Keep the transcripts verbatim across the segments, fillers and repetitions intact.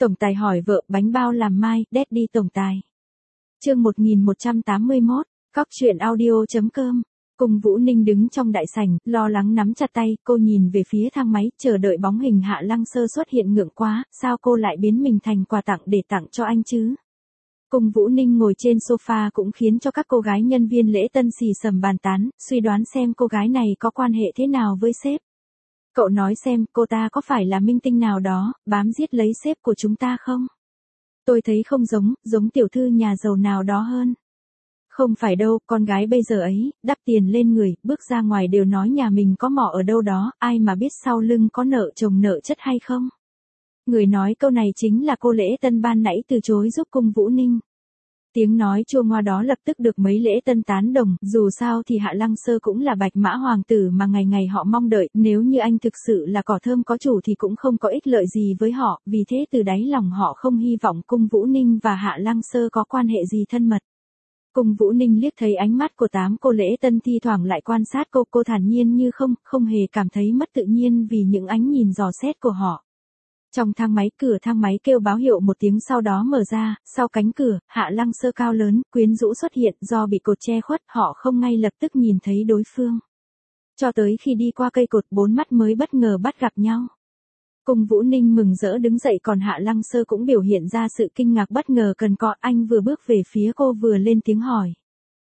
Tổng tài hỏi vợ bánh bao làm mai, Daddy tổng tài. Chương một nghìn một trăm tám mươi mốt, Cóc truyện audio chấm com. Cùng Vũ Ninh đứng trong đại sảnh, lo lắng nắm chặt tay, cô nhìn về phía thang máy, chờ đợi bóng hình Hạ Lăng Sơ xuất hiện. Ngượng quá, sao cô lại biến mình thành quà tặng để tặng cho anh chứ? Cùng Vũ Ninh ngồi trên sofa cũng khiến cho các cô gái nhân viên lễ tân xì xầm bàn tán, suy đoán xem cô gái này có quan hệ thế nào với sếp. Cậu nói xem, cô ta có phải là minh tinh nào đó, bám giết lấy sếp của chúng ta không? Tôi thấy không giống, giống tiểu thư nhà giàu nào đó hơn. Không phải đâu, con gái bây giờ ấy, đắp tiền lên người, bước ra ngoài đều nói nhà mình có mỏ ở đâu đó, ai mà biết sau lưng có nợ chồng nợ chất hay không? Người nói câu này chính là cô lễ tân ban nãy từ chối giúp Cung Vũ Ninh. Tiếng nói chua ngoa đó lập tức được mấy lễ tân tán đồng, dù sao thì Hạ Lăng Sơ cũng là bạch mã hoàng tử mà ngày ngày họ mong đợi, nếu như anh thực sự là cỏ thơm có chủ thì cũng không có ích lợi gì với họ, vì thế từ đáy lòng họ không hy vọng Cung Vũ Ninh và Hạ Lăng Sơ có quan hệ gì thân mật. Cung Vũ Ninh liếc thấy ánh mắt của tám cô lễ tân thi thoảng lại quan sát cô, cô thản nhiên như không, không hề cảm thấy mất tự nhiên vì những ánh nhìn dò xét của họ. Trong thang máy, cửa thang máy kêu báo hiệu một tiếng sau đó mở ra, sau cánh cửa, Hạ Lăng Sơ cao lớn, quyến rũ xuất hiện, do bị cột che khuất, họ không ngay lập tức nhìn thấy đối phương. Cho tới khi đi qua cây cột, bốn mắt mới bất ngờ bắt gặp nhau. Cung Vũ Ninh mừng rỡ đứng dậy, còn Hạ Lăng Sơ cũng biểu hiện ra sự kinh ngạc bất ngờ cần cọ. Anh vừa bước về phía cô vừa lên tiếng hỏi.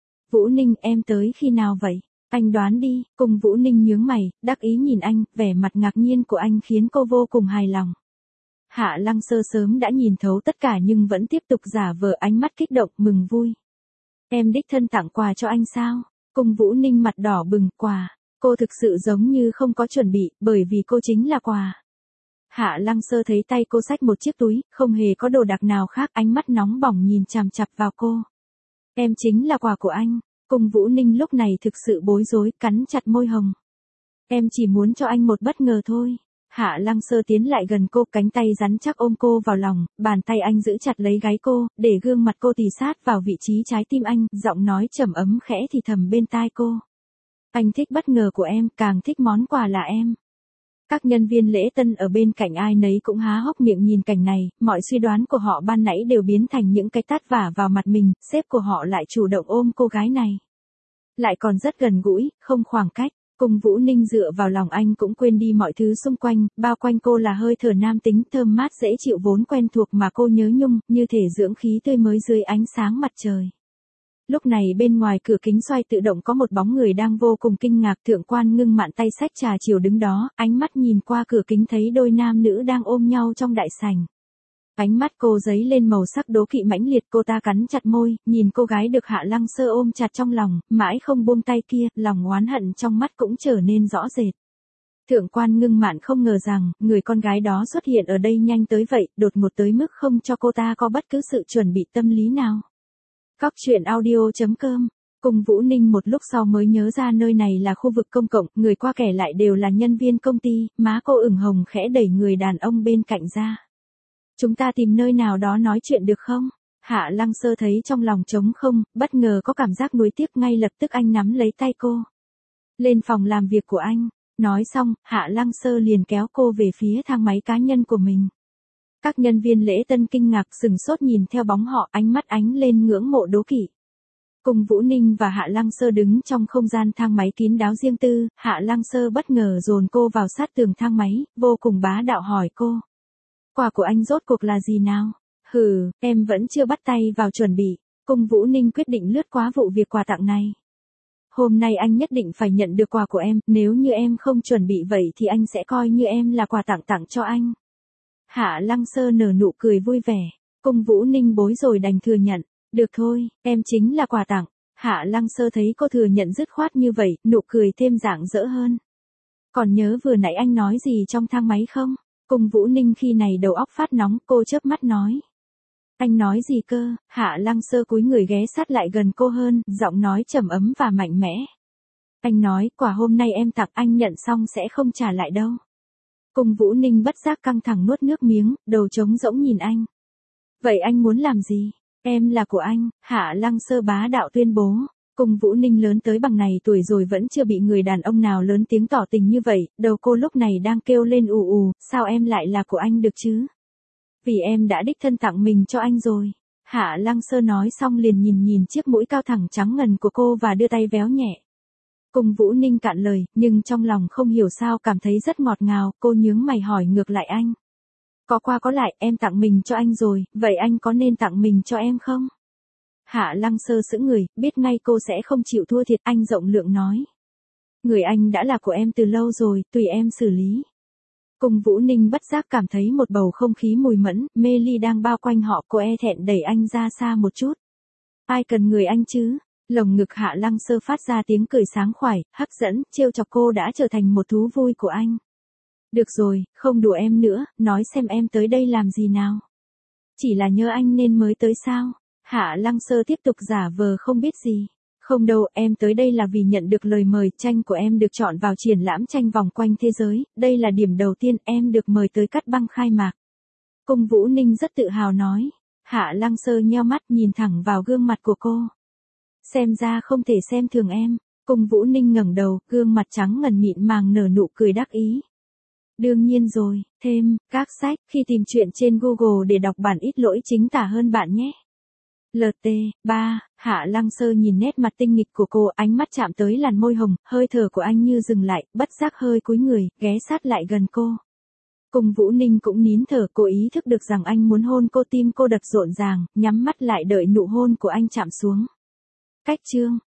Vũ Ninh, em tới khi nào vậy? Anh đoán đi. Cung Vũ Ninh nhướng mày, đắc ý nhìn anh, vẻ mặt ngạc nhiên của anh khiến cô vô cùng hài lòng. Hạ Lăng Sơ sớm đã nhìn thấu tất cả nhưng vẫn tiếp tục giả vờ ánh mắt kích động, mừng vui. Em đích thân tặng quà cho anh sao? Cung Vũ Ninh mặt đỏ bừng, quà. Cô thực sự giống như không có chuẩn bị, bởi vì cô chính là quà. Hạ Lăng Sơ thấy tay cô xách một chiếc túi, không hề có đồ đặc nào khác, ánh mắt nóng bỏng nhìn chằm chằm vào cô. Em chính là quà của anh. Cung Vũ Ninh lúc này thực sự bối rối, cắn chặt môi hồng. Em chỉ muốn cho anh một bất ngờ thôi. Hạ Lăng Sơ tiến lại gần cô, cánh tay rắn chắc ôm cô vào lòng, bàn tay anh giữ chặt lấy gáy cô, để gương mặt cô tì sát vào vị trí trái tim anh, giọng nói trầm ấm khẽ thì thầm bên tai cô. Anh thích bất ngờ của em, càng thích món quà là em. Các nhân viên lễ tân ở bên cạnh ai nấy cũng há hốc miệng nhìn cảnh này, mọi suy đoán của họ ban nãy đều biến thành những cái tát vả vào mặt mình, sếp của họ lại chủ động ôm cô gái này. Lại còn rất gần gũi, không khoảng cách. Cung Vũ Ninh dựa vào lòng anh cũng quên đi mọi thứ xung quanh, bao quanh cô là hơi thở nam tính thơm mát dễ chịu vốn quen thuộc mà cô nhớ nhung, như thể dưỡng khí tươi mới dưới ánh sáng mặt trời. Lúc này bên ngoài cửa kính xoay tự động có một bóng người đang vô cùng kinh ngạc. Thượng quan Ngưng Mạn tay xách trà chiều đứng đó, ánh mắt nhìn qua cửa kính thấy đôi nam nữ đang ôm nhau trong đại sảnh. Ánh mắt cô dấy lên màu sắc đố kỵ mãnh liệt, cô ta cắn chặt môi, nhìn cô gái được Hạ Lăng Sơ ôm chặt trong lòng, mãi không buông tay kia, lòng oán hận trong mắt cũng trở nên rõ rệt. Thượng quan Ngưng Mạn không ngờ rằng, người con gái đó xuất hiện ở đây nhanh tới vậy, đột ngột tới mức không cho cô ta có bất cứ sự chuẩn bị tâm lý nào. Cóc truyện audio chấm com. Cung Vũ Ninh một lúc sau mới nhớ ra nơi này là khu vực công cộng, người qua kẻ lại đều là nhân viên công ty, má cô ửng hồng khẽ đẩy người đàn ông bên cạnh ra. Chúng ta tìm nơi nào đó nói chuyện được không? Hạ Lăng Sơ thấy trong lòng trống không, bất ngờ có cảm giác nuối tiếc, ngay lập tức anh nắm lấy tay cô. Lên phòng làm việc của anh. Nói xong, Hạ Lăng Sơ liền kéo cô về phía thang máy cá nhân của mình. Các nhân viên lễ tân kinh ngạc sừng sốt nhìn theo bóng họ, ánh mắt ánh lên ngưỡng mộ đố kỵ. Cung Vũ Ninh và Hạ Lăng Sơ đứng trong không gian thang máy kín đáo riêng tư, Hạ Lăng Sơ bất ngờ dồn cô vào sát tường thang máy, vô cùng bá đạo hỏi cô. Quà của anh rốt cuộc là gì nào? Hừ, em vẫn chưa bắt tay vào chuẩn bị. Cung Vũ Ninh quyết định lướt qua vụ việc quà tặng này. Hôm nay anh nhất định phải nhận được quà của em, nếu như em không chuẩn bị vậy thì anh sẽ coi như em là quà tặng tặng cho anh. Hạ Lăng Sơ nở nụ cười vui vẻ. Cung Vũ Ninh bối rồi đành thừa nhận. Được thôi, em chính là quà tặng. Hạ Lăng Sơ thấy cô thừa nhận dứt khoát như vậy, nụ cười thêm rạng rỡ hơn. Còn nhớ vừa nãy anh nói gì trong thang máy không? Cung Vũ Ninh khi này đầu óc phát nóng, cô chớp mắt nói. Anh nói gì cơ? Hạ Lăng Sơ cúi người ghé sát lại gần cô hơn, giọng nói trầm ấm và mạnh mẽ. Anh nói, quà hôm nay em tặng anh nhận xong sẽ không trả lại đâu. Cung Vũ Ninh bất giác căng thẳng nuốt nước miếng, đầu trống rỗng nhìn anh. Vậy anh muốn làm gì? Em là của anh, Hạ Lăng Sơ bá đạo tuyên bố. Cung Vũ Ninh lớn tới bằng này tuổi rồi vẫn chưa bị người đàn ông nào lớn tiếng tỏ tình như vậy, đầu cô lúc này đang kêu lên ù ù, sao em lại là của anh được chứ? Vì em đã đích thân tặng mình cho anh rồi. Hạ Lăng Sơ nói xong liền nhìn nhìn chiếc mũi cao thẳng trắng ngần của cô và đưa tay véo nhẹ. Cung Vũ Ninh cạn lời, nhưng trong lòng không hiểu sao cảm thấy rất ngọt ngào, cô nhướng mày hỏi ngược lại anh. Có qua có lại, em tặng mình cho anh rồi, vậy anh có nên tặng mình cho em không? Hạ Lăng Sơ sững người, biết ngay cô sẽ không chịu thua thiệt, anh rộng lượng nói. Người anh đã là của em từ lâu rồi, tùy em xử lý. Cung Vũ Ninh bất giác cảm thấy một bầu không khí mùi mẫn, mê ly đang bao quanh họ, cô e thẹn đẩy anh ra xa một chút. Ai cần người anh chứ? Lồng ngực Hạ Lăng Sơ phát ra tiếng cười sáng khoải, hấp dẫn, trêu chọc cô đã trở thành một thú vui của anh. Được rồi, không đùa em nữa, nói xem em tới đây làm gì nào? Chỉ là nhớ anh nên mới tới sao? Hạ Lăng Sơ tiếp tục giả vờ không biết gì. Không đâu, em tới đây là vì nhận được lời mời, tranh của em được chọn vào triển lãm tranh vòng quanh thế giới, đây là điểm đầu tiên, em được mời tới cắt băng khai mạc. Cung Vũ Ninh rất tự hào nói. Hạ Lăng Sơ nheo mắt nhìn thẳng vào gương mặt của cô. Xem ra không thể xem thường em. Cung Vũ Ninh ngẩng đầu, gương mặt trắng ngần mịn màng nở nụ cười đắc ý. Đương nhiên rồi, thêm, các sách, khi tìm chuyện trên Google để đọc bản ít lỗi chính tả hơn bạn nhé. lờ tê ba, Hạ Lăng Sơ nhìn nét mặt tinh nghịch của cô, ánh mắt chạm tới làn môi hồng, hơi thở của anh như dừng lại, bất giác hơi cúi người, ghé sát lại gần cô. Cung Vũ Ninh cũng nín thở, cô ý thức được rằng anh muốn hôn cô, tim cô đập rộn ràng, nhắm mắt lại đợi nụ hôn của anh chạm xuống. Cách chương